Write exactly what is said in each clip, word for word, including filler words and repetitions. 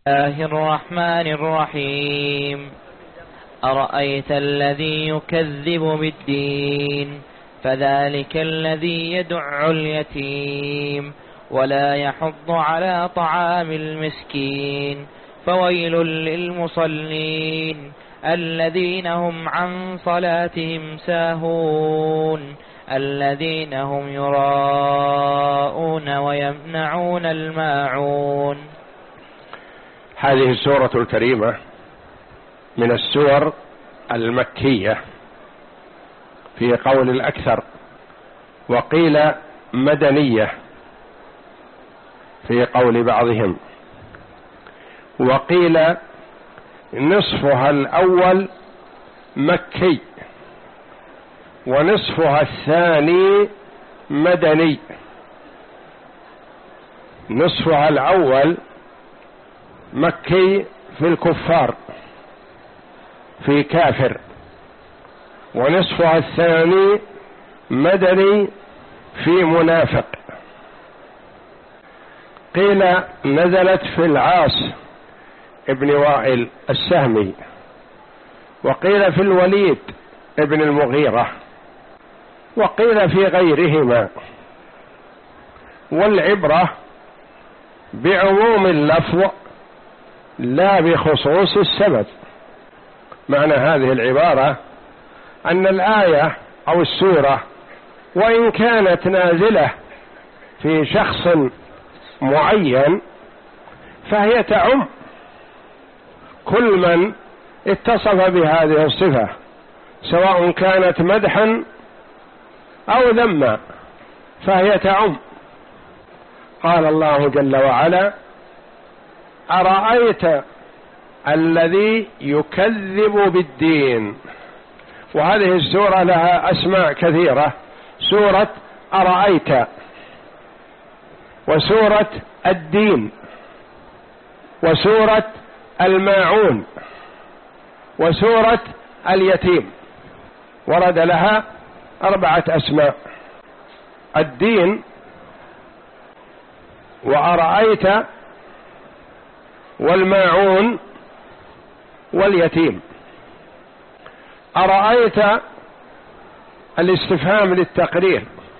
الله الرحمن الرحيم. أرأيت الذي يكذب بالدين فذلك الذي يدع اليتيم ولا يحض على طعام المسكين فويل للمصلين الذين هم عن صلاتهم ساهون الذين هم يراءون ويمنعون الماعون. هذه السورة الكريمة من السور المكية في قول الأكثر، وقيل مدنية في قول بعضهم، وقيل نصفها الأول مكي ونصفها الثاني مدني. نصفها الأول مكي في الكفار في كافر، ونصفها الثاني مدني في منافق. قيل نزلت في العاص ابن وائل السهمي، وقيل في الوليد ابن المغيرة، وقيل في غيرهما. والعبرة بعموم اللفظ لا بخصوص السبب. معنى هذه العبارة أن الآية أو السورة وإن كانت نازلة في شخص معين فهي تعم كل من اتصف بهذه الصفة، سواء كانت مدحا أو ذما، فهي تعم. قال الله جل وعلا: أرأيت الذي يكذب بالدين. وهذه السورة لها أسماء كثيرة: سورة أرأيت، وسورة الدين، وسورة الماعون، وسورة اليتيم. ورد لها أربعة أسماء: الدين، وأرأيت، والماعون، واليتيم. أرأيت الاستفهام للتقرير،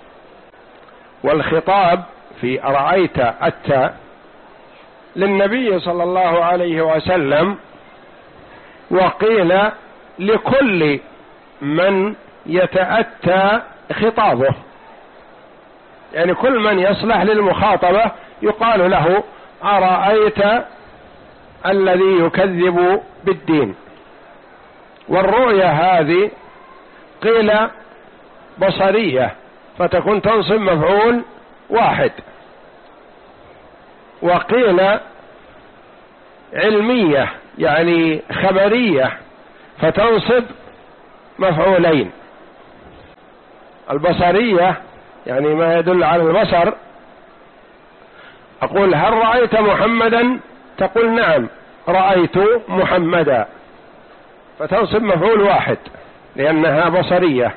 والخطاب في أرأيت التاء للنبي صلى الله عليه وسلم، وقيل لكل من يتأتى خطابه، يعني كل من يصلح للمخاطبة يقال له أرأيت الذي يكذب بالدين. والرؤية هذه قيل بصرية فتكون تنصب مفعول واحد، وقيل علمية يعني خبرية فتنصب مفعولين. البصرية يعني ما يدل على البصر، أقول هل رأيت محمدا؟ تقول نعم رأيت محمدا، فتنصب مفعول واحد لأنها بصرية.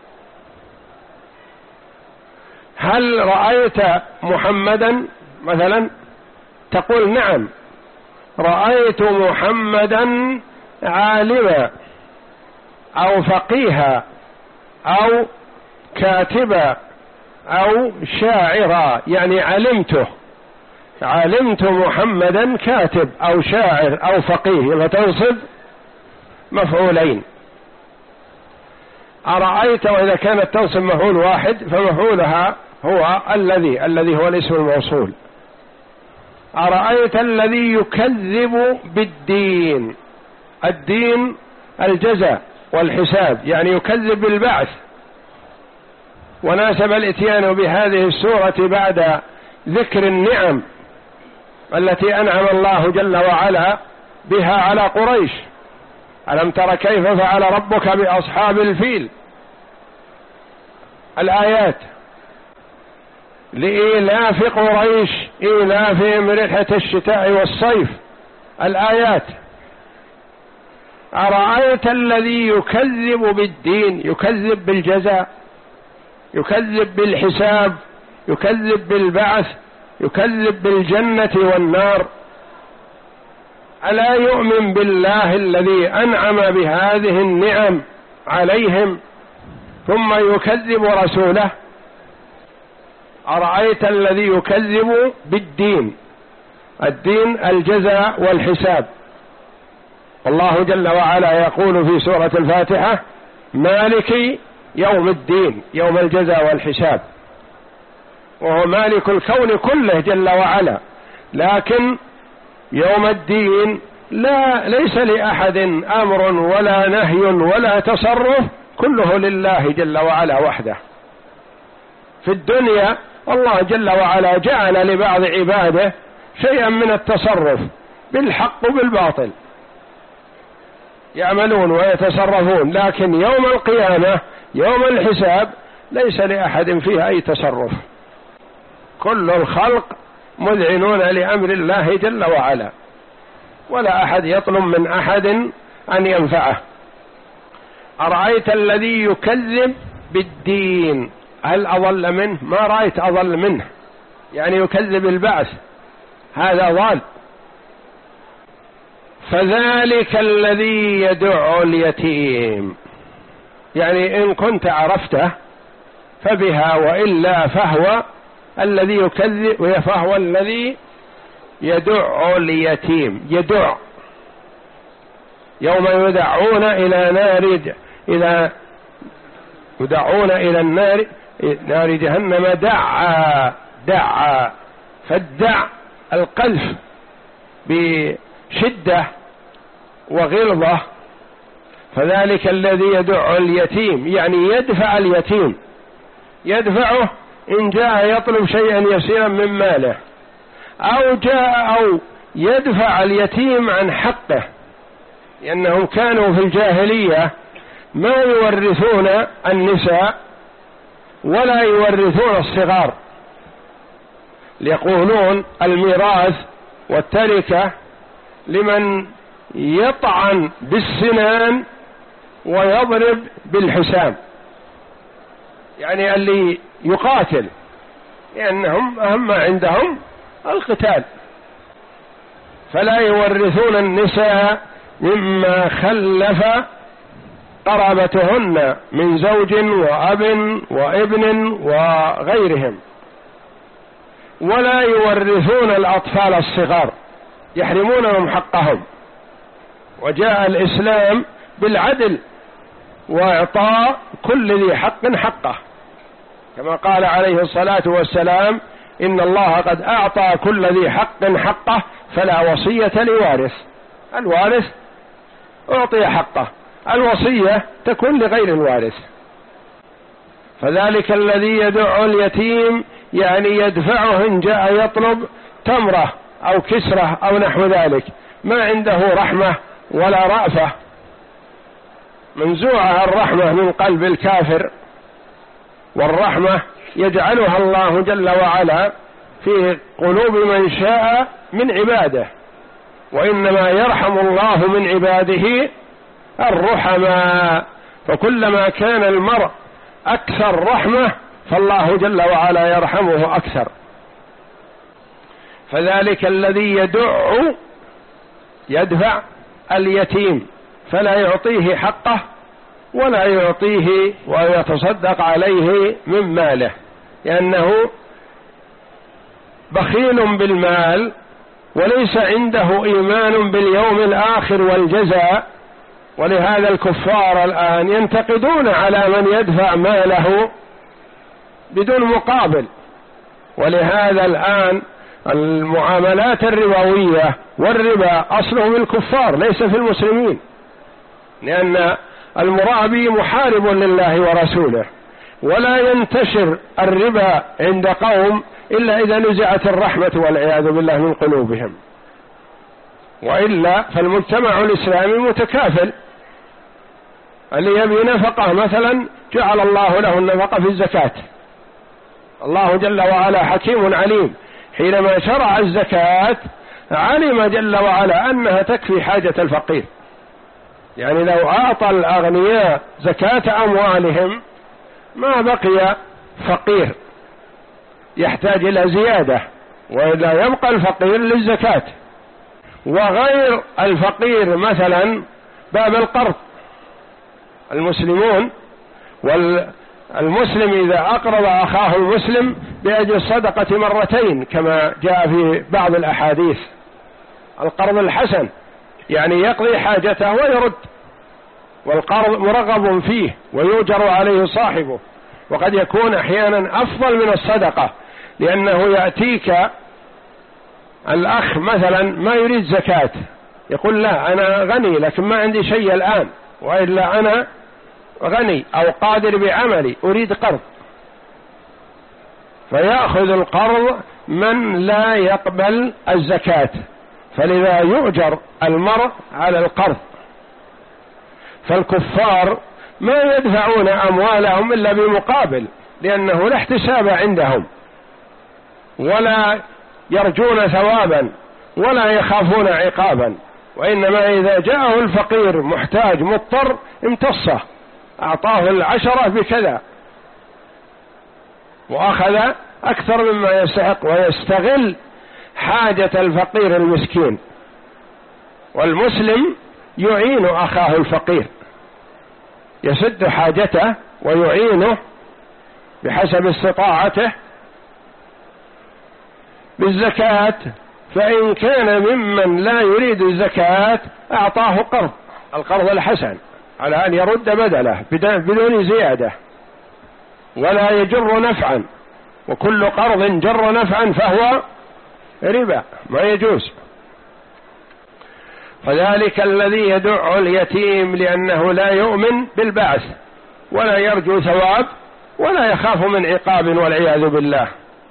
هل رأيت محمدا مثلا؟ تقول نعم رأيت محمدا عالما أو فقيها أو كاتبا أو شاعرا، يعني علمته علمت محمدا كاتب أو شاعر أو فقيه، فتنصب مفعولين. أرأيت وإذا كانت تنصب مفعول واحد فمفعولها هو الذي الذي هو الاسم الموصول. أرأيت الذي يكذب بالدين. الدين الجزاء والحساب، يعني يكذب بالبعث. وناسب الاتيان بهذه السورة بعد ذكر النعم التي أنعم الله جل وعلا بها على قريش. ألم تر كيف فعل ربك بأصحاب الفيل؟ الآيات لإيلاف قريش إيلافهم رحلة الشتاء والصيف. الآيات أرأيت الذي يكذب بالدين، يكذب بالجزاء، يكذب بالحساب، يكذب بالبعث، يكذب بالجنة والنار. ألا يؤمن بالله الذي أنعم بهذه النعم عليهم ثم يكذب رسوله؟ أرأيت الذي يكذب بالدين، الدين الجزاء والحساب. الله جل وعلا يقول في سورة الفاتحة: مالك يوم الدين، يوم الجزاء والحساب، وهو مالك الكون كله جل وعلا، لكن يوم الدين لا ليس لأحد أمر ولا نهي ولا تصرف، كله لله جل وعلا وحده. في الدنيا الله جل وعلا جعل لبعض عباده شيئا من التصرف بالحق وبالباطل، يعملون ويتصرفون، لكن يوم القيامة يوم الحساب ليس لأحد فيها أي تصرف، كل الخلق مذعنون لأمر الله جل وعلا، ولا أحد يطلب من أحد أن ينفعه. أرأيت الذي يكذب بالدين، هل أضل منه؟ ما رأيت أضل منه، يعني يكذب البعث، هذا ضال. فذلك الذي يدع اليتيم، يعني إن كنت عرفته فبها، وإلا فهو الذي يكذب، فهو الذي يدع اليتيم. يدع يوم يدعون إلى نار، إلى يدعون إلى النار، نار جهنم دعا دعا، فالدع القذف بشدة وغلظة. فذلك الذي يدع اليتيم يعني يدفع اليتيم، يدفعه إن جاء يطلب شيئا يسيرا من ماله، أو جاء أو يدفع اليتيم عن حقه، لأنهم كانوا في الجاهلية ما يورثون النساء ولا يورثون الصغار، يقولون الميراث والتركة لمن يطعن بالسنان ويضرب بالحسام، يعني اللي يقاتل، لأنهم أهم عندهم القتال، فلا يورثون النساء مما خلف قرابتهن من زوج وأب وابن وغيرهم، ولا يورثون الأطفال الصغار، يحرمونهم حقهم. وجاء الإسلام بالعدل وإعطاء كل ذي حق حقه، كما قال عليه الصلاة والسلام: إن الله قد أعطى كل ذي حق حقه فلا وصية لوارث. الوارث أعطي حقه، الوصية تكون لغير الوارث. فذلك الذي يدع اليتيم يعني يدفعه إن جاء يطلب تمرة أو كسرة أو نحو ذلك، ما عنده رحمة ولا رأفة، منزوعة الرحمة من قلب الكافر، والرحمة يجعلها الله جل وعلا في قلوب من شاء من عباده، وإنما يرحم الله من عباده الرحماء، فكلما كان المرء أكثر رحمة فالله جل وعلا يرحمه أكثر. فذلك الذي يدع يدفع اليتيم فلا يعطيه حقه ولا يعطيه ويتصدق عليه من ماله، لأنه بخيل بالمال وليس عنده إيمان باليوم الآخر والجزاء. ولهذا الكفار الآن ينتقدون على من يدفع ماله بدون مقابل، ولهذا الآن المعاملات الربوية والربا أصله في الكفار ليس في المسلمين، لأن المرابي محارب لله ورسوله، ولا ينتشر الربا عند قوم إلا إذا نزعت الرحمة والعياذ بالله من قلوبهم، وإلا فالمجتمع الإسلامي متكافل. اللي يبي نفقه مثلا جعل الله له النفقة في الزكاة، الله جل وعلا حكيم عليم، حينما شرع الزكاة علم جل وعلا أنها تكفي حاجة الفقير، يعني لو أعطى الأغنياء زكاة أموالهم ما بقي فقير يحتاج إلى زيادة، وإلا يبقى الفقير للزكاة. وغير الفقير مثلا باب القرض. المسلمون والمسلم إذا أقرض أخاه المسلم بأجل الصدقة مرتين كما جاء في بعض الأحاديث. القرض الحسن يعني يقضي حاجته ويرد، والقرض مرغب فيه ويؤجر عليه صاحبه، وقد يكون أحيانا أفضل من الصدقة، لأنه يأتيك الأخ مثلا ما يريد زكاة، يقول لا أنا غني لكن ما عندي شيء الآن، وإلا أنا غني أو قادر بعملي أريد قرض، فيأخذ القرض من لا يقبل الزكاة، فلذا يؤجر المرء على القرض. فالكفار ما يدفعون أموالهم إلا بمقابل، لأنه لا احتساب عندهم، ولا يرجون ثوابا ولا يخافون عقابا، وإنما إذا جاءه الفقير محتاج مضطر امتصه، أعطاه العشرة بكذا وأخذ أكثر مما يستحق، ويستغل حاجة الفقير المسكين. والمسلم يعين أخاه الفقير، يسد حاجته ويعينه بحسب استطاعته بالزكاة، فإن كان ممن لا يريد الزكاة أعطاه قرض، القرض الحسن، على أن يرد بدله بدون زيادة ولا يجر نفعا، وكل قرض جر نفعا فهو ربا ما يجوز. فذلك الذي يدع اليتيم لأنه لا يؤمن بالبعث ولا يرجو ثواب ولا يخاف من عقاب والعياذ بالله.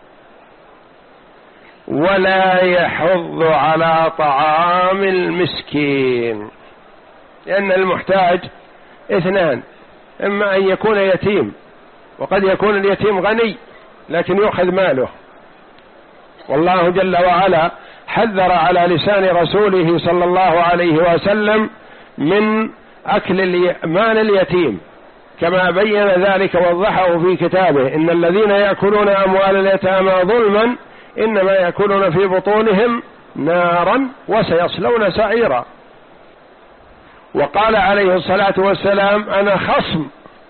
ولا يحض على طعام المسكين، لأن المحتاج اثنان، إما أن يكون يتيم، وقد يكون اليتيم غني لكن يؤخذ ماله، والله جل وعلا حذر على لسان رسوله صلى الله عليه وسلم من أكل مال اليتيم، كما بين ذلك ووضحه في كتابه: إن الذين يأكلون أموال اليتامى ظلما إنما يأكلون في بطونهم نارا وسيصلون سعيرا. وقال عليه الصلاة والسلام: أنا خصم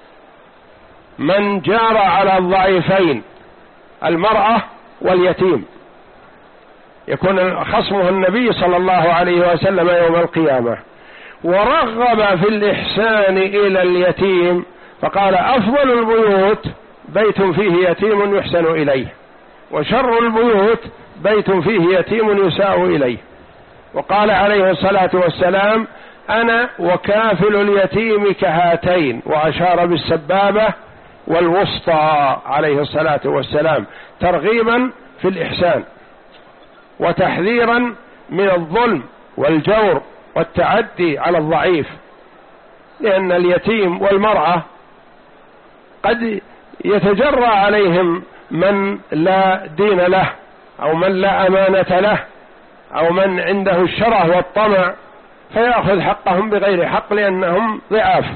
من جار على الضعيفين المرأة واليتيم، يكون خصمه النبي صلى الله عليه وسلم يوم القيامة. ورغب في الإحسان إلى اليتيم فقال: أفضل البيوت بيت فيه يتيم يحسن إليه، وشر البيوت بيت فيه يتيم يساء إليه. وقال عليه الصلاة والسلام: أنا وكافل اليتيم كهاتين، وأشار بالسبابة والوسطى عليه الصلاة والسلام، ترغيبا في الإحسان وتحذيرا من الظلم والجور والتعدي على الضعيف، لأن اليتيم والمرأة قد يتجرى عليهم من لا دين له، أو من لا أمانة له، أو من عنده الشره والطمع، فيأخذ حقهم بغير حق لأنهم ضعاف.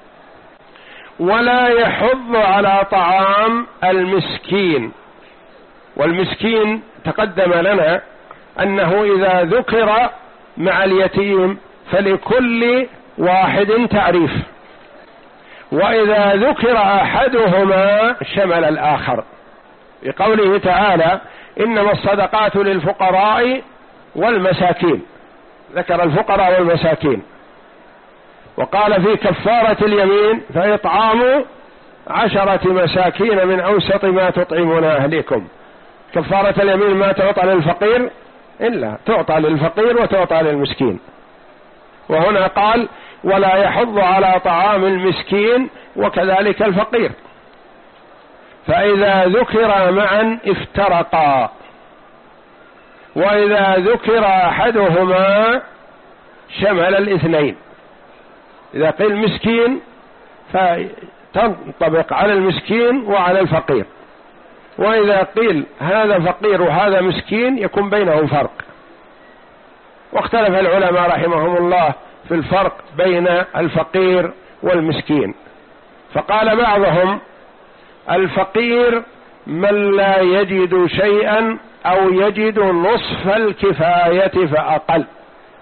ولا يحض على طعام المسكين، والمسكين تقدم لنا أنه إذا ذكر مع اليتيم فلكل واحد تعريف، وإذا ذكر أحدهما شمل الآخر، بقوله تعالى: إنما الصدقات للفقراء والمساكين، ذكر الفقراء والمساكين. وقال في كفارة اليمين: فإطعام عشرة مساكين من أوسط ما تطعمون أهليكم. كفارة اليمين ما تعطى للفقير إلا تعطى للفقير وتعطى للمسكين. وهنا قال: ولا يحض على طعام المسكين وكذلك الفقير، فإذا ذكر معا افترقا، وإذا ذكر أحدهما شمل الاثنين. إذا قيل مسكين فتنطبق على المسكين وعلى الفقير، وإذا قيل هذا فقير وهذا مسكين يكون بينهم فرق. واختلف العلماء رحمهم الله في الفرق بين الفقير والمسكين، فقال بعضهم: الفقير من لا يجد شيئا أو يجد نصف الكفاية فأقل،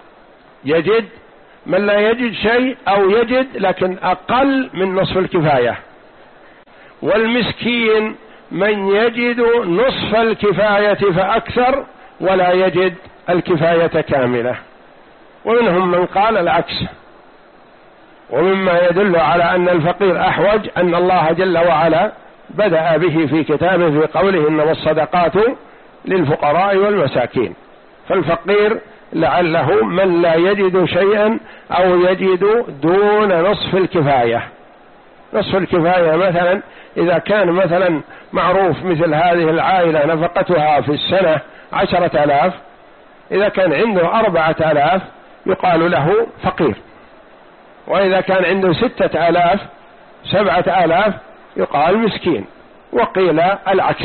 يجد من لا يجد شيء أو يجد لكن أقل من نصف الكفاية. والمسكين من يجد نصف الكفاية فأكثر ولا يجد الكفاية كاملة. ومنهم من قال العكس. ومما يدل على أن الفقير أحوج أن الله جل وعلا بدأ به في كتابه في قوله إنما الصدقات للفقراء والمساكين. فالفقير لعله من لا يجد شيئا أو يجد دون نصف الكفاية. نصف الكفاية مثلا إذا كان مثلا معروف مثل هذه العائلة نفقتها في السنة عشرة آلاف، إذا كان عنده أربعة آلاف يقال له فقير، وإذا كان عنده ستة آلاف سبعة آلاف يقال مسكين. وقيل العكس.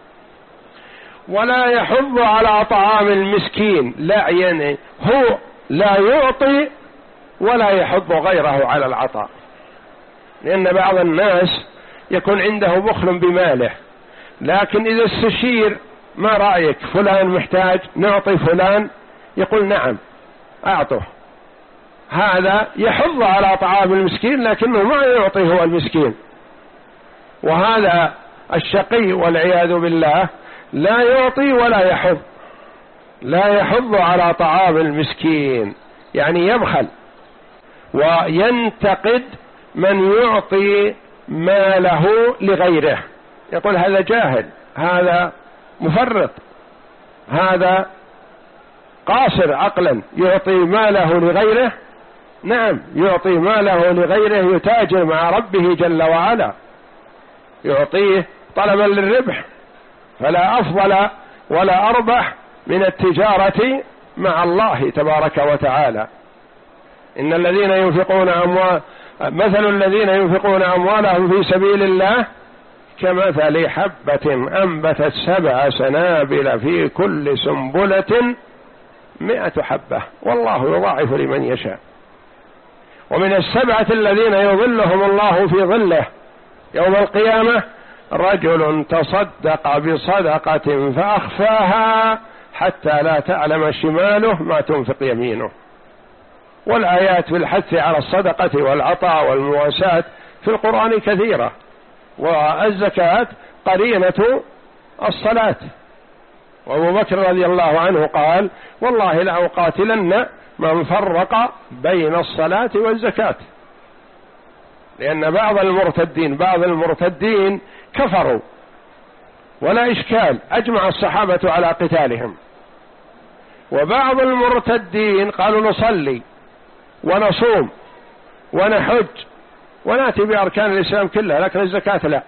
ولا يحض على طعام المسكين، لا يعني هو لا يعطي ولا يحض غيره على العطاء، لأن بعض الناس يكون عنده بخل بماله، لكن إذا استشير ما رأيك فلان محتاج نعطي فلان يقول نعم أعطه. هذا يحض على طعام المسكين لكنه ما يعطي هو المسكين. وهذا الشقي والعياذ بالله لا يعطي ولا يحض، لا يحض على طعام المسكين، يعني يبخل وينتقد من يعطي ماله لغيره، يقول هذا جاهل، هذا مفرط، هذا قاصر عقلا يعطي ماله لغيره. نعم يعطي ماله لغيره، يتاجر مع ربه جل وعلا، يعطيه طلبا للربح، فلا أفضل ولا أربح من التجارة مع الله تبارك وتعالى. إن الذين ينفقون أموال مثل الذين ينفقون أموالهم في سبيل الله كمثل حبة أنبتت سبع سنابل في كل سنبلة مئة حبة والله يضاعف لمن يشاء. ومن السبعة الذين يظلهم الله في ظله يوم القيامة رجل تصدق بصدقة فأخفاها حتى لا تعلم شماله ما تنفق يمينه. والآيات في الحث على الصدقة والعطاء والمواساة في القرآن كثيرة. والزكاة قرينة الصلاة. وأبو بكر رضي الله عنه قال والله لأقاتلن من فرق بين الصلاة والزكاة، لأن بعض المرتدين بعض المرتدين كفروا ولا إشكال، أجمع الصحابة على قتالهم. وبعض المرتدين قالوا نصلي ونصوم ونحج ونأتي بأركان الإسلام كلها، لكن الزكاة لا،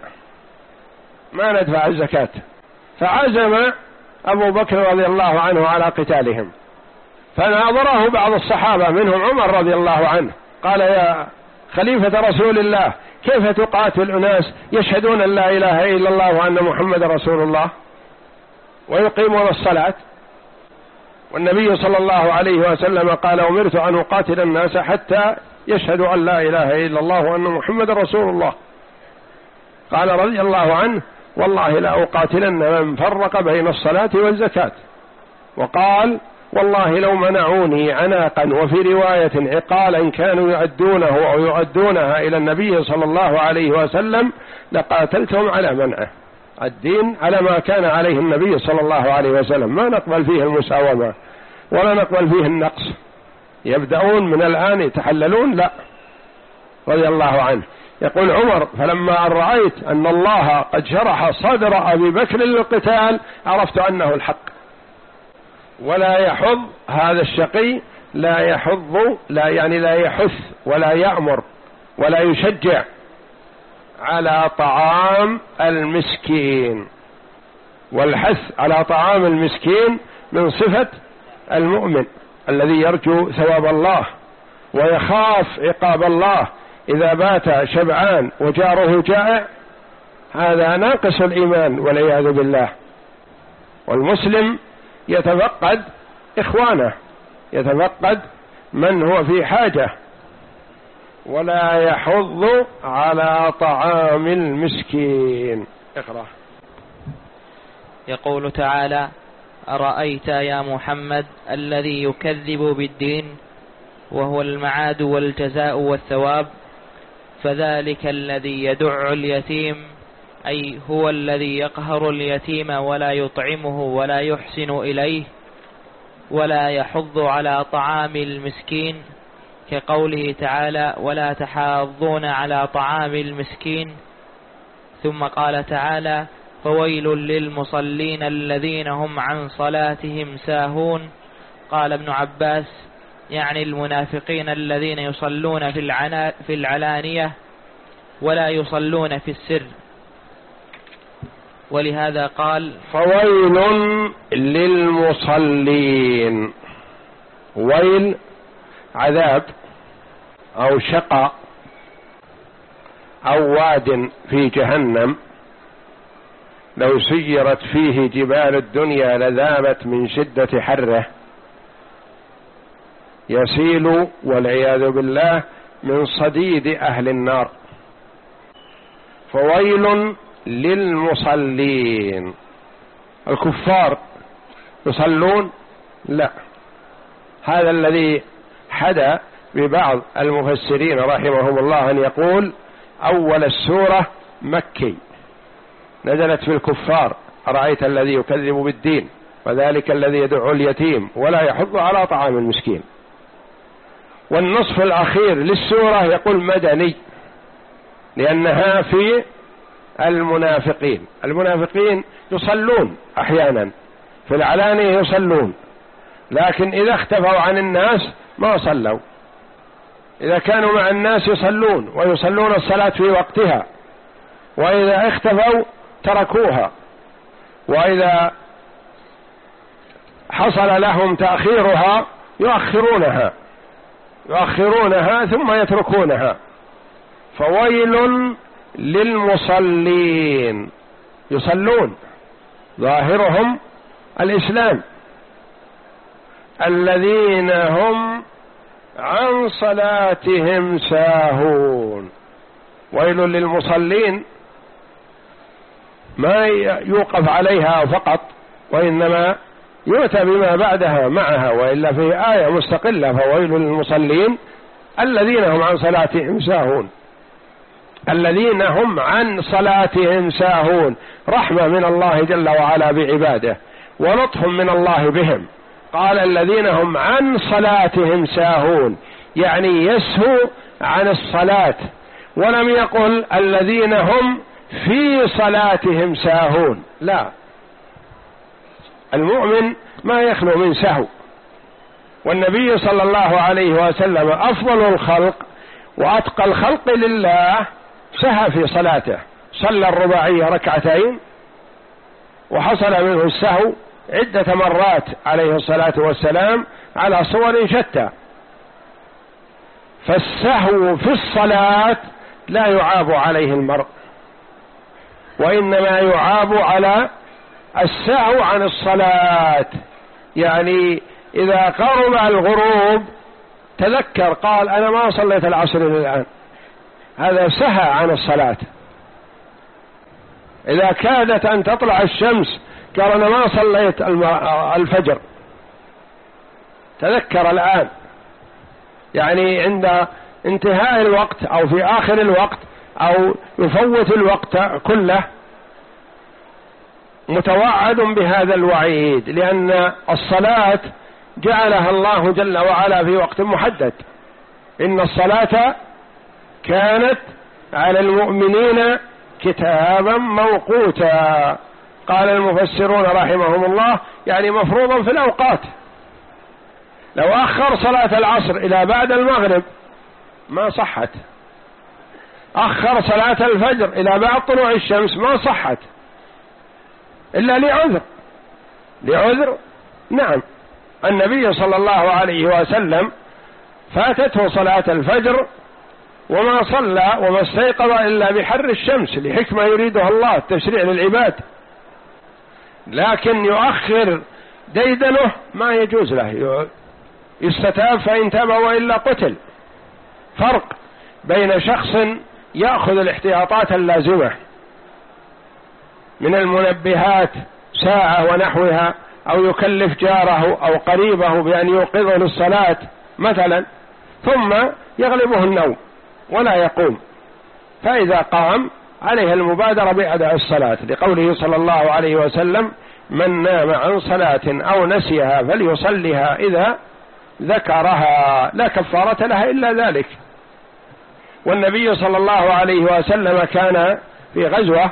ما ندفع الزكاة. فعزم أبو بكر رضي الله عنه على قتالهم، فناظره بعض الصحابة منهم عمر رضي الله عنه قال يا خليفة رسول الله كيف تقاتل أناس يشهدون أن لا إله إلا الله وأن محمد رسول الله ويقيمون الصلاة؟ والنبي صلى الله عليه وسلم قال أمرت أن أقاتل الناس حتى يشهدوا أن لا إله إلا الله وأن محمد رسول الله. قال رضي الله عنه والله لا أقاتلن من فرق بين الصلاة والزكاة. وقال والله لو منعوني عناقا وفي رواية عقالا كانوا يؤدونه أو يؤدونها إلى النبي صلى الله عليه وسلم لقاتلتهم على منعه. الدين على ما كان عليه النبي صلى الله عليه وسلم، ما نقبل فيه المساومة ولا نقبل فيه النقص. يبدأون من الآن يتحللون؟ لا. رضي الله عنه يقول عمر فلما رأيت أن الله قد شرح صدر أبي بكر للقتال عرفت أنه الحق. ولا يحض هذا الشقي، لا يحض لا يعني لا يحث ولا يأمر ولا يشجع على طعام المسكين. والحث على طعام المسكين من صفة المؤمن الذي يرجو ثواب الله ويخاف عقاب الله إذا بات شبعان وجاره جائع، هذا ناقص الإيمان والعياذ بالله. والمسلم يتفقد إخوانه، يتفقد من هو في حاجة، ولا يحض على طعام المسكين. اقرأ. يقول تعالى أرأيت يا محمد الذي يكذب بالدين وهو المعاد والجزاء والثواب. فذلك الذي يدع اليتيم، أي هو الذي يقهر اليتيم ولا يطعمه ولا يحسن إليه ولا يحض على طعام المسكين، كقوله تعالى: ولا تحاضون على طعام المسكين. ثم قال تعالى: فويل للمصلين الذين هم عن صلاتهم ساهون. قال ابن عباس: يعني المنافقين الذين يصلون في العلانية ولا يصلون في السر. ولهذا قال: فويل للمصلين. ويل عذاب أو شقاء أو واد في جهنم، لو سيرت فيه جبال الدنيا لذابت من شدة حره، يسيل والعياذ بالله من صديد أهل النار. فويل للمصلين. الكفار يصلون؟ لا. هذا الذي حدا ببعض المفسرين رحمهم الله أن يقول أول السورة مكي، نزلت في الكفار: أرأيت الذي يكذب بالدين وذلك الذي يدعو اليتيم ولا يحض على طعام المسكين. والنصف الأخير للسورة يقول مدني، لأنها في المنافقين. المنافقين يصلون أحيانا في العلانية، يصلون، لكن إذا اختفوا عن الناس ما صلوا. إذا كانوا مع الناس يصلون ويصلون الصلاة في وقتها، وإذا اختفوا تركوها، وإذا حصل لهم تأخيرها يؤخرونها يؤخرونها ثم يتركونها. فويل للمصلين، يصلون ظاهرهم الإسلام، الذين هم عن صلاتهم ساهون. ويل للمصلين ما يوقف عليها فقط، وإنما يؤتى بما بعدها معها، وإلا في آية مستقلة: فويل للمصلين الذين هم عن صلاتهم ساهون. الذين هم عن صلاتهم ساهون، رحمة من الله جل وعلا بعباده ولطف من الله بهم. قال الذين هم عن صلاتهم ساهون، يعني يسهو عن الصلاة، ولم يقل الذين هم في صلاتهم ساهون. لا، المؤمن ما يخلو من سهو. والنبي صلى الله عليه وسلم أفضل الخلق وأتقى الخلق لله سهى في صلاته، صلى الرباعية ركعتين وحصل منه السهو عدة مرات عليه الصلاة والسلام على صور شتى. فالسهو في الصلاة لا يعاب عليه المرء، وإنما يعاب على السهو عن الصلاة. يعني إذا قرب الغروب تذكر، قال أنا ما صليت العصر الآن، هذا سهى عن الصلاة. إذا كادت أن تطلع الشمس قال أنا ما صليت الفجر، تذكر الآن. يعني عند انتهاء الوقت أو في آخر الوقت أو يفوت الوقت كله متوعد بهذا الوعيد، لأن الصلاة جعلها الله جل وعلا في وقت محدد. إن الصلاة كانت على المؤمنين كتابا موقوتا. قال المفسرون رحمهم الله يعني مفروضا في الأوقات. لو أخر صلاة العصر إلى بعد المغرب ما صحت، أخر صلاة الفجر إلى بعد طلوع الشمس ما صحت، إلا لعذر لعذر نعم. النبي صلى الله عليه وسلم فاتته صلاة الفجر وما صلى وما استيقظ إلا بحر الشمس لحكمة يريدها الله، التشريع للعباد. لكن يؤخر ديدنه ما يجوز له، يستتاب فإن تاب وإلا قتل. فرق بين شخص يأخذ الاحتياطات اللازمة من المنبهات ساعة ونحوها، أو يكلف جاره أو قريبه بأن يوقظه للصلاة مثلا، ثم يغلبه النوم ولا يقوم، فإذا قام عليه المبادرة بأداء الصلاة، لقوله صلى الله عليه وسلم: من نام عن صلاة أو نسيها فليصلها إذا ذكرها، لا كفارة لها إلا ذلك. والنبي صلى الله عليه وسلم كان في غزوة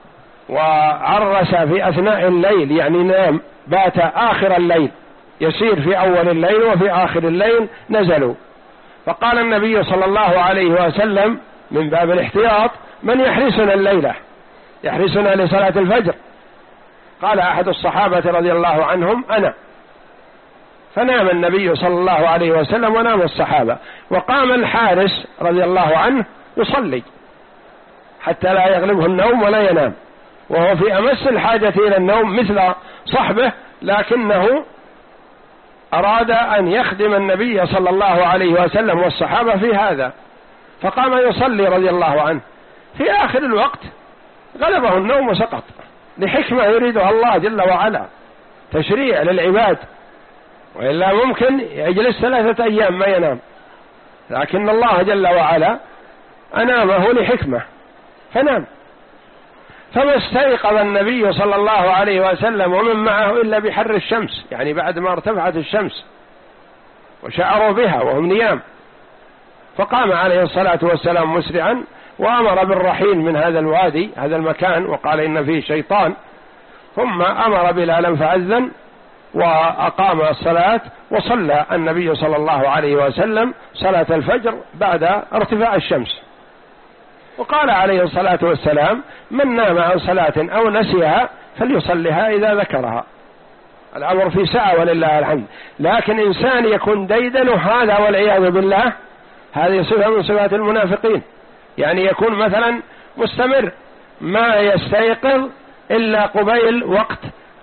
وعرس في أثناء الليل، يعني نام، بات آخر الليل، يسير في أول الليل وفي آخر الليل نزلوا، فقال النبي صلى الله عليه وسلم من باب الاحتياط: من يحرسنا الليلة، يحرسنا لصلاة الفجر؟ قال أحد الصحابة رضي الله عنهم: أنا. فنام النبي صلى الله عليه وسلم ونام الصحابة، وقام الحارس رضي الله عنه يصلي حتى لا يغلبه النوم ولا ينام، وهو في أمس الحاجة إلى النوم مثل صحبه، لكنه أراد أن يخدم النبي صلى الله عليه وسلم والصحابة في هذا، فقام يصلي رضي الله عنه. في آخر الوقت غلبه النوم وسقط، لحكمة يريدها الله جل وعلا، تشريع للعباد، وإلا ممكن يجلس ثلاثة أيام ما ينام، لكن الله جل وعلا أنامه لحكمة فنام. فما استيقظ النبي صلى الله عليه وسلم ومن معه إلا بحر الشمس، يعني بعد ما ارتفعت الشمس وشعروا بها وهم نيام، فقام عليه الصلاة والسلام مسرعا وأمر بالرحيل من هذا الوادي، هذا المكان، وقال إن فيه شيطان، ثم أمر بلالا فأذن وأقام الصلاة، وصلى النبي صلى الله عليه وسلم صلاة الفجر بعد ارتفاع الشمس. وقال عليه الصلاة والسلام: من نام عن صلاة أو نسيها فليصلها إذا ذكرها. الأمر في سعة ولله الحمد، لكن إنسان يكون ديدن هذا والعياذ بالله، هذه صفة من صفات المنافقين، يعني يكون مثلا مستمر ما يستيقظ إلا قبيل وقت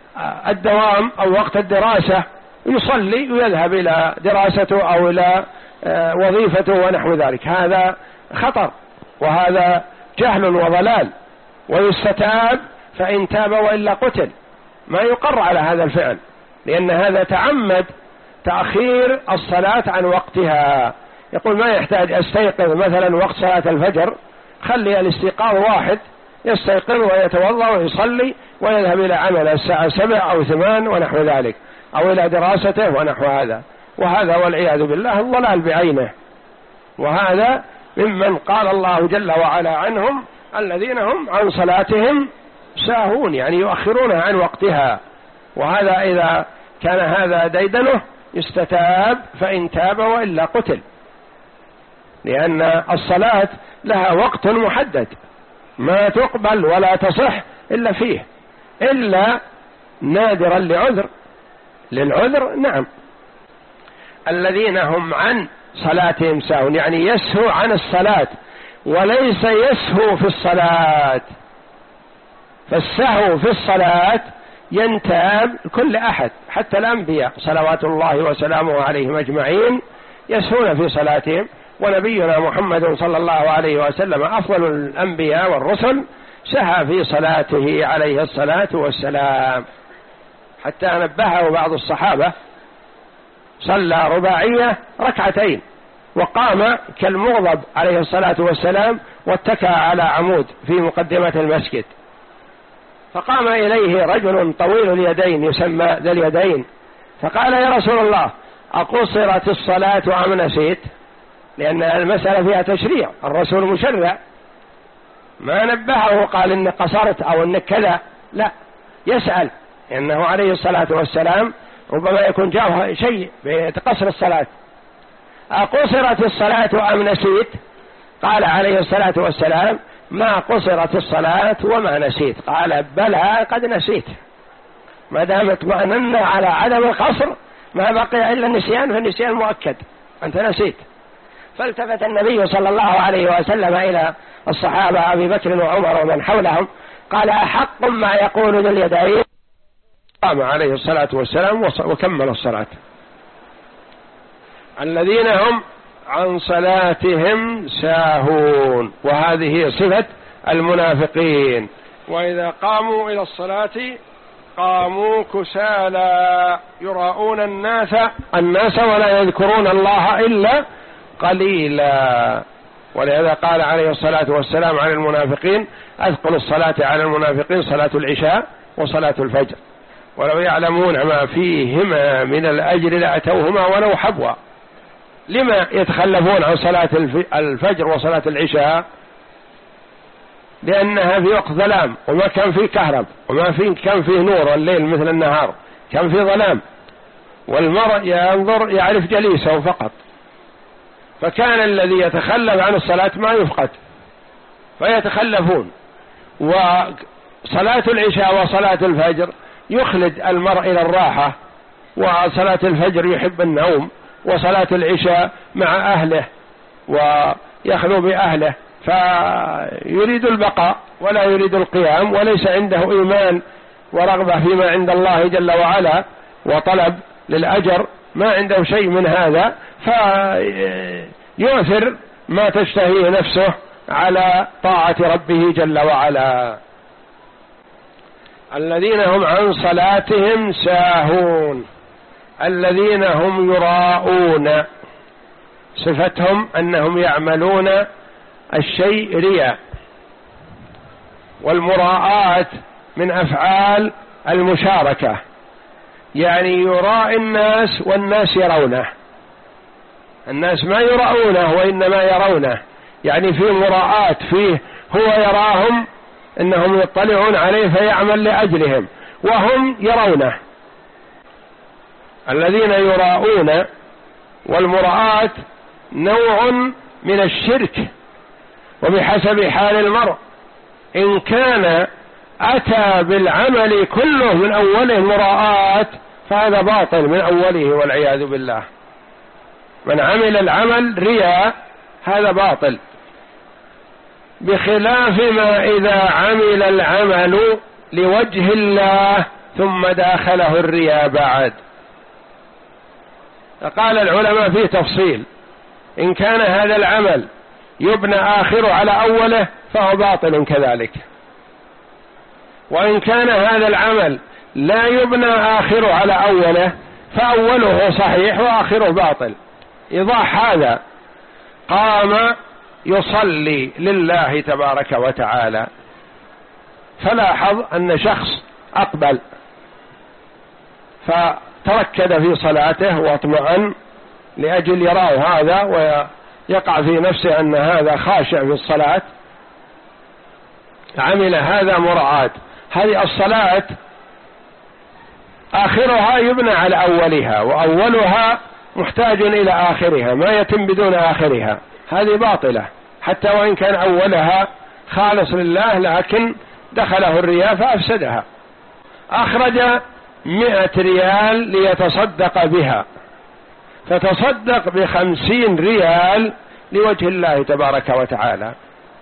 الدوام أو وقت الدراسة، يصلي ويذهب إلى دراسته أو إلى وظيفته ونحو ذلك، هذا خطر وهذا جهل وضلال، ويستتاب فإن تاب وإلا قتل، ما يقر على هذا الفعل، لأن هذا تعمد تأخير الصلاة عن وقتها. يقول ما يحتاج أستيقظ مثلا وقت صلاة الفجر، خلي الاستيقاظ واحد، يستيقظ ويتوضأ ويصلي ويذهب إلى عمل الساعة سبع أو ثمان ونحو ذلك، أو إلى دراسته ونحو هذا، وهذا والعياذ بالله الضلال بعينه. وهذا ممن قال الله جل وعلا عنهم: الذين هم عن صلاتهم ساهون، يعني يؤخرونها عن وقتها. وهذا إذا كان هذا ديدنه يستتاب فإن تاب وإلا قتل، لأن الصلاة لها وقت محدد ما تقبل ولا تصح إلا فيه، إلا نادرا لعذر، للعذر نعم. الذين هم عن صلاتهم ساهون، يعني يسهو عن الصلاة وليس يسهو في الصلاة. فالسهو في الصلاة ينتاب كل أحد، حتى الأنبياء صلوات الله وسلامه عليهم أجمعين يسهون في صلاتهم، ونبينا محمد صلى الله عليه وسلم أفضل الأنبياء والرسل سهى في صلاته عليه الصلاة والسلام، حتى نبهه بعض الصحابة صلى رباعية ركعتين وقام كالمغضب عليه الصلاة والسلام واتكى على عمود في مقدمة المسجد، فقام إليه رجل طويل اليدين يسمى ذا اليدين، فقال: يا رسول الله أقصرت الصلاة أم نسيت؟ لأن المسألة فيها تشريع، الرسول مشرع، ما نبهه قال إن قصرت أو إن كذا، لا، يسأل، إنه عليه الصلاة والسلام ربما يكون جاءه شيء بقصر الصلاة. أقصرت الصلاة أم نسيت؟ قال عليه الصلاة والسلام: ما قصرت الصلاة وما نسيت. قال: بلى قد نسيت، ما دام اطمأننا على عدم القصر ما بقي إلا النسيان، فالنسيان مؤكد، أنت نسيت. فالتفت النبي صلى الله عليه وسلم إلى الصحابة أبي بكر وعمر ومن حولهم قال: أحق ما يقول ذو اليدين؟ قام عليه الصلاة والسلام وكمل الصلاة. الذين هم عن صلاتهم ساهون، وهذه صفة المنافقين، وإذا قاموا إلى الصلاة قاموا كسالى يراءون الناس الناس ولا يذكرون الله إلا قليلا. ولهذا قال عليه الصلاة والسلام عن المنافقين: أثقل الصلاة على المنافقين صلاة العشاء وصلاة الفجر، ولو يعلمون ما فيهما من الأجر لأتوهما ولو حبوا. لما يتخلفون عن صلاة الفجر وصلاة العشاء؟ لأنها في وقت ظلام، وما كان فيه كهرب، وما فيه كان فيه نور الليل مثل النهار، كان فيه ظلام، والمرء ينظر يعرف جليسه فقط، فكان الذي يتخلف عن الصلاة ما يفقد فيتخلفون. وصلاة العشاء وصلاة الفجر يخلد المرء إلى الراحة، وصلاة الفجر يحب النوم، وصلاة العشاء مع أهله ويخلو بأهله، فيريد البقاء ولا يريد القيام، وليس عنده إيمان ورغبة فيما عند الله جل وعلا وطلب للأجر، ما عنده شيء من هذا، فيؤثر ما تشتهيه نفسه على طاعة ربه جل وعلا. الذين هم عن صلاتهم ساهون، الذين هم يراءون، صفتهم أنهم يعملون الشيء رياء، والمراءات من أفعال المشاركة، يعني يراء الناس والناس يرونه، الناس ما يرونه وإنما يرونه، يعني فيه مراءات، فيه هو يراهم إنهم يطلعون عليه فيعمل لأجلهم وهم يرونه. الذين يراءون، والمراءات نوع من الشرك، وبحسب حال المرء، إن كان أتى بالعمل كله من أوله مراءات فهذا باطل من أوله والعياذ بالله. من عمل العمل رياء هذا باطل، بخلاف ما إذا عمل العمل لوجه الله ثم داخله الرياء بعد. فقال العلماء فيه تفصيل: إن كان هذا العمل يبنى آخره على أوله فهو باطل كذلك، وإن كان هذا العمل لا يبنى آخره على أوله فأوله صحيح وآخره باطل. إيضاح هذا: قام يصلي لله تبارك وتعالى، فلاحظ أن شخص أقبل فتركد في صلاته واطمأن لأجل يراه هذا ويقع في نفسه أن هذا خاشع في الصلاة، عمل هذا مراعاة. هذه الصلاة آخرها يبنى على أولها، وأولها محتاج إلى آخرها، ما يتم بدون آخرها، هذه باطلة حتى وإن كان أولها خالص لله، لكن دخله الرياء فأفسدها. أخرج مئة ريال ليتصدق بها، فتصدق بخمسين ريال لوجه الله تبارك وتعالى،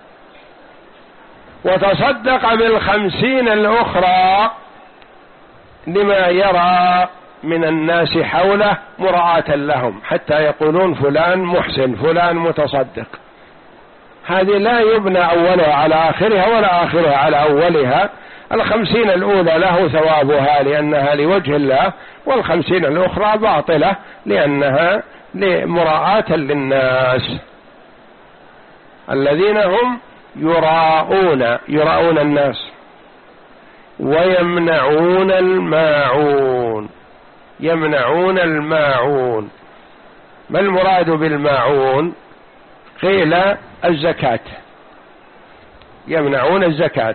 وتصدق بالخمسين الأخرى لما يرى من الناس حوله مراعاة لهم، حتى يقولون فلان محسن، فلان متصدق. هذه لا يبنى أولها على آخرها ولا آخرها على أولها. الخمسين الأولى له ثوابها لأنها لوجه الله، والخمسين الأخرى باطلة لأنها مراعاة للناس. الذين هم يراءون، يراءون الناس، ويمنعون الماعون، يمنعون الماعون. ما المراد بالماعون؟ قيل الزكاة، يمنعون الزكاة،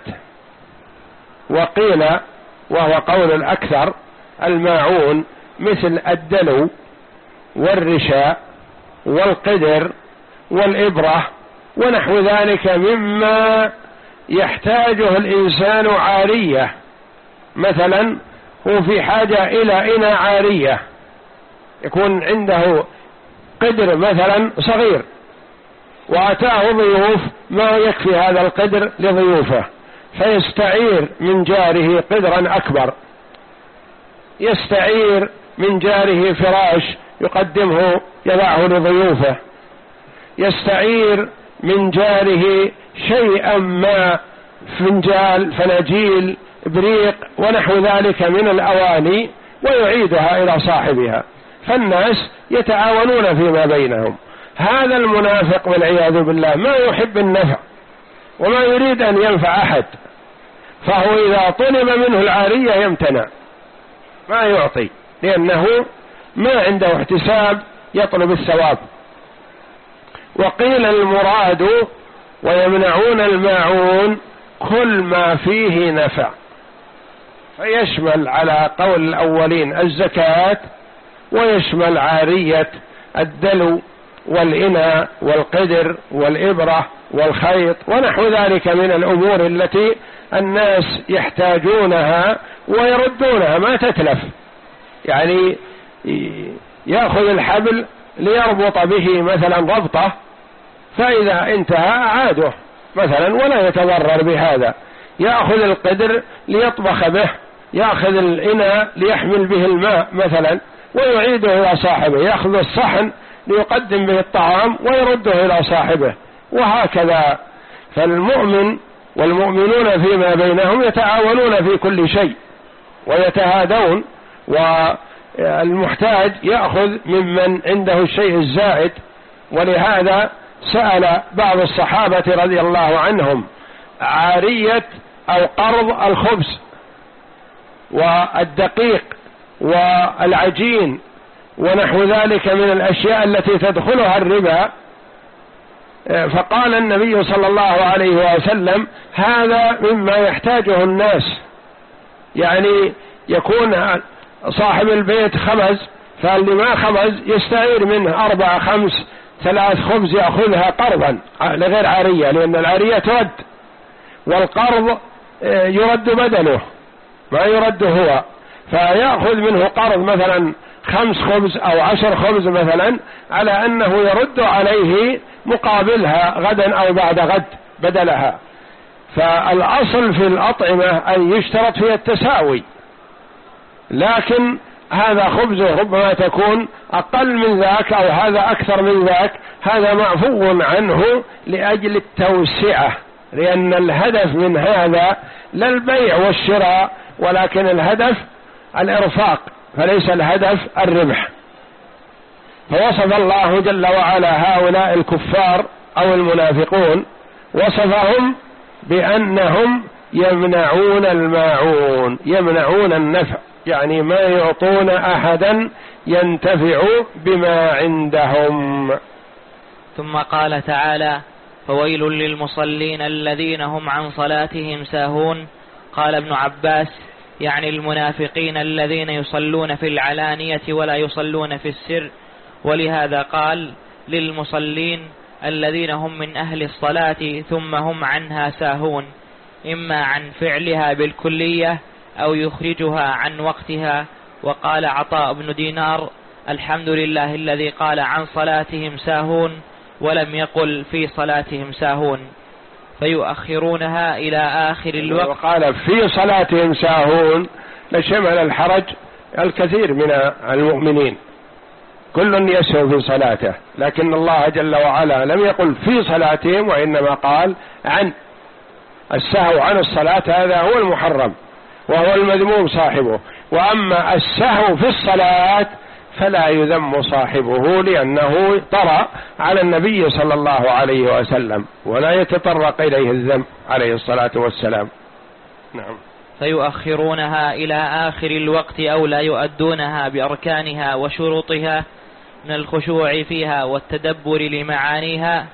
وقيل وهو قول الأكثر الماعون مثل الدلو والرشاء والقدر والإبرة ونحو ذلك مما يحتاجه الإنسان عارية. مثلا هو في حاجة إلى إناء عارية، يكون عنده قدر مثلا صغير وأتاه ضيوف ما يكفي هذا القدر لضيوفه، فيستعير من جاره قدرا أكبر، يستعير من جاره فراش يقدمه يضعه لضيوفه، يستعير من جاره شيئا ما، فنجال، فناجيل، بريق ونحو ذلك من الأواني، ويعيدها إلى صاحبها، فالناس يتعاونون فيما بينهم. هذا المنافق والعياذ بالله ما يحب النفع وما يريد أن ينفع أحد، فهو إذا طلب منه العارية يمتنع ما يعطي، لأنه ما عنده احتساب يطلب الثواب. وقيل المراد ويمنعون الماعون كل ما فيه نفع، فيشمل على قول الأولين الزكاة، ويشمل عارية الدلو والإناء والقدر والإبرة والخيط ونحو ذلك من الأمور التي الناس يحتاجونها ويردونها ما تتلف. يعني يأخذ الحبل ليربط به مثلا ربطة، فإذا انتهى أعاده مثلا ولا يتضرر بهذا. يأخذ القدر ليطبخ به، يأخذ الإناء ليحمل به الماء مثلا ويعيده إلى صاحبه، يأخذ الصحن ليقدم به الطعام ويرده إلى صاحبه، وهكذا. فالمؤمن والمؤمنون فيما بينهم يتعاونون في كل شيء ويتهادون، والمحتاج يأخذ ممن عنده الشيء الزائد. ولهذا سأل بعض الصحابة رضي الله عنهم عارية أو قرض الخبز والدقيق والعجين ونحو ذلك من الأشياء التي تدخلها الربا، فقال النبي صلى الله عليه وسلم هذا مما يحتاجه الناس. يعني يكون صاحب البيت خبز، فاللي ما خبز يستعير منه أربع خمس ثلاث خبز يأخذها قرضا لغير عارية، لأن العارية ترد والقرض يرد بدله ما يرد هو، فيأخذ منه قرض مثلا خمس خبز أو عشر خبز مثلا على أنه يرد عليه مقابلها غدا أو بعد غد بدلها. فالأصل في الأطعمة أن يشترط فيها التساوي، لكن هذا خبزه ربما تكون أقل من ذاك أو هذا أكثر من ذاك، هذا معفو عنه لأجل التوسعة، لأن الهدف من هذا لا البيع والشراء، ولكن الهدف الإرفاق، فليس الهدف الربح. فوصف الله جل وعلا هؤلاء الكفار أو المنافقون، وصفهم بأنهم يمنعون الماعون، يمنعون النفع، يعني ما يعطون أحدا ينتفع بما عندهم. ثم قال تعالى: فويل للمصلين الذين هم عن صلاتهم ساهون. قال ابن عباس: يعني المنافقين الذين يصلون في العلانية ولا يصلون في السر. ولهذا قال للمصلين الذين هم من أهل الصلاة ثم هم عنها ساهون، إما عن فعلها بالكلية أو يخرجها عن وقتها. وقال عطاء بن دينار: الحمد لله الذي قال عن صلاتهم ساهون ولم يقل في صلاتهم ساهون، فيؤخرونها إلى آخر الوقت. وقال في صلاتهم ساهون لشمل الحرج الكثير من المؤمنين، كل يسهو في صلاته، لكن الله جل وعلا لم يقل في صلاتهم، وإنما قال عن. السهو عن الصلاة هذا هو المحرم وهو المذموم صاحبه، وأما السهو في الصلاة فلا يذم صاحبه، لأنه طرأ على النبي صلى الله عليه وسلم ولا يتطرق إليه الذم عليه الصلاة والسلام. نعم. فيؤخرونها إلى آخر الوقت أو لا يؤدونها بأركانها وشروطها من الخشوع فيها والتدبر لمعانيها،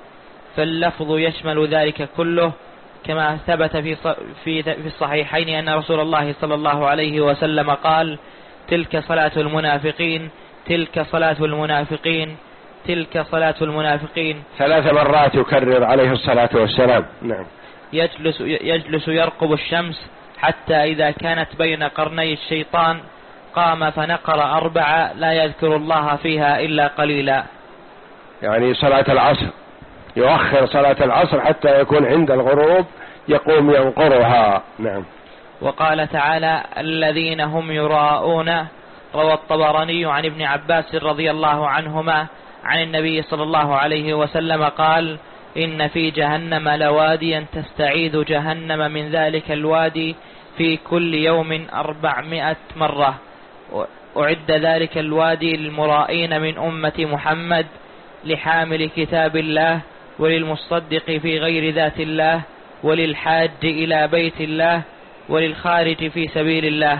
فاللفظ يشمل ذلك كله، كما ثبت في في في الصحيحين أن رسول الله صلى الله عليه وسلم قال: تلك صلاة المنافقين، تلك صلاة المنافقين، تلك صلاة المنافقين، ثلاث مرات يكرر عليه الصلاة والسلام. نعم. يجلس يجلس يرقب الشمس حتى إذا كانت بين قرني الشيطان قام فنقر أربعة لا يذكر الله فيها إلا قليلا. يعني صلاة العصر يؤخر صلاة العصر حتى يكون عند الغروب يقوم ينقرها. نعم. وقال تعالى: الذين هم يراءون. روى الطبراني عن ابن عباس رضي الله عنهما عن النبي صلى الله عليه وسلم قال: إن في جهنم لواديا تستعيذ جهنم من ذلك الوادي في كل يوم أربعمائة مرة، أعد ذلك الوادي للمرائين من أمة محمد لحامل كتاب الله وللمصدق في غير ذات الله وللحاج إلى بيت الله وللخارج في سبيل الله.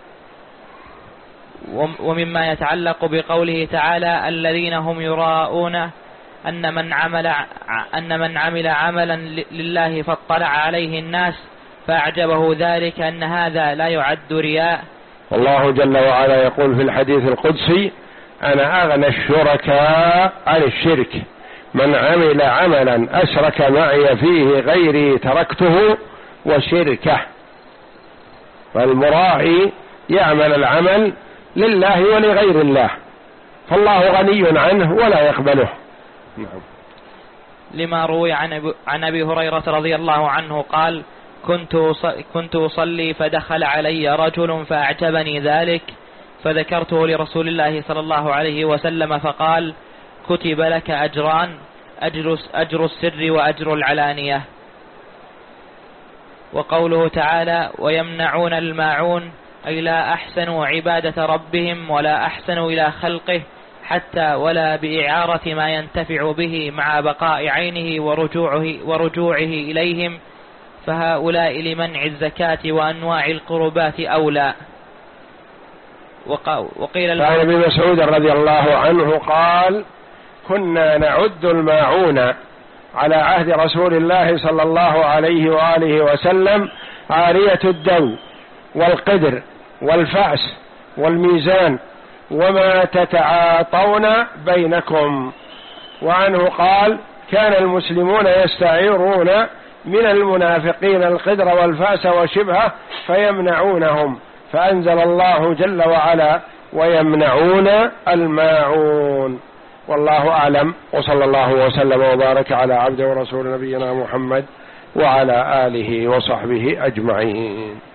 ومما يتعلق بقوله تعالى الذين هم يراءون أن من عمل أن من عمل عملا لله فاطلع عليه الناس فأعجبه ذلك أن هذا لا يعد رياء. والله جل وعلا يقول في الحديث القدسي أنا أغنى الشركاء عن الشرك من عمل عملا أشرك معي فيه غيري تركته وشركه. فالمراعي يعمل العمل لله ولغير الله فالله غني عنه ولا يقبله. نعم. لما روي عن أبي هريرة رضي الله عنه قال كنت كنت أصلي فدخل علي رجل فأعجبني ذلك فذكرته لرسول الله صلى الله عليه وسلم فقال كتب لك أجران أجر, أجر السر وأجر العلانية. وقوله تعالى ويمنعون الماعون أي لا أحسنوا عبادة ربهم ولا أحسنوا إلى خلقه حتى ولا بإعارة ما ينتفع به مع بقاء عينه ورجوعه, ورجوعه إليهم فهؤلاء لمنع الزكاة وأنواع القربات أولى. وقيل عن ابن مسعود رضي الله عنه قال كنا نعد الماعون على عهد رسول الله صلى الله عليه وآله وسلم عارية الدو والقدر والفأس والميزان وما تتعاطون بينكم. وعنه قال كان المسلمون يستعيرون من المنافقين القدر والفأس وشبهه فيمنعونهم فأنزل الله جل وعلا ويمنعون الماعون. والله أعلم وصلى الله وسلم وبارك على عبده ورسول نبينا محمد وعلى آله وصحبه أجمعين.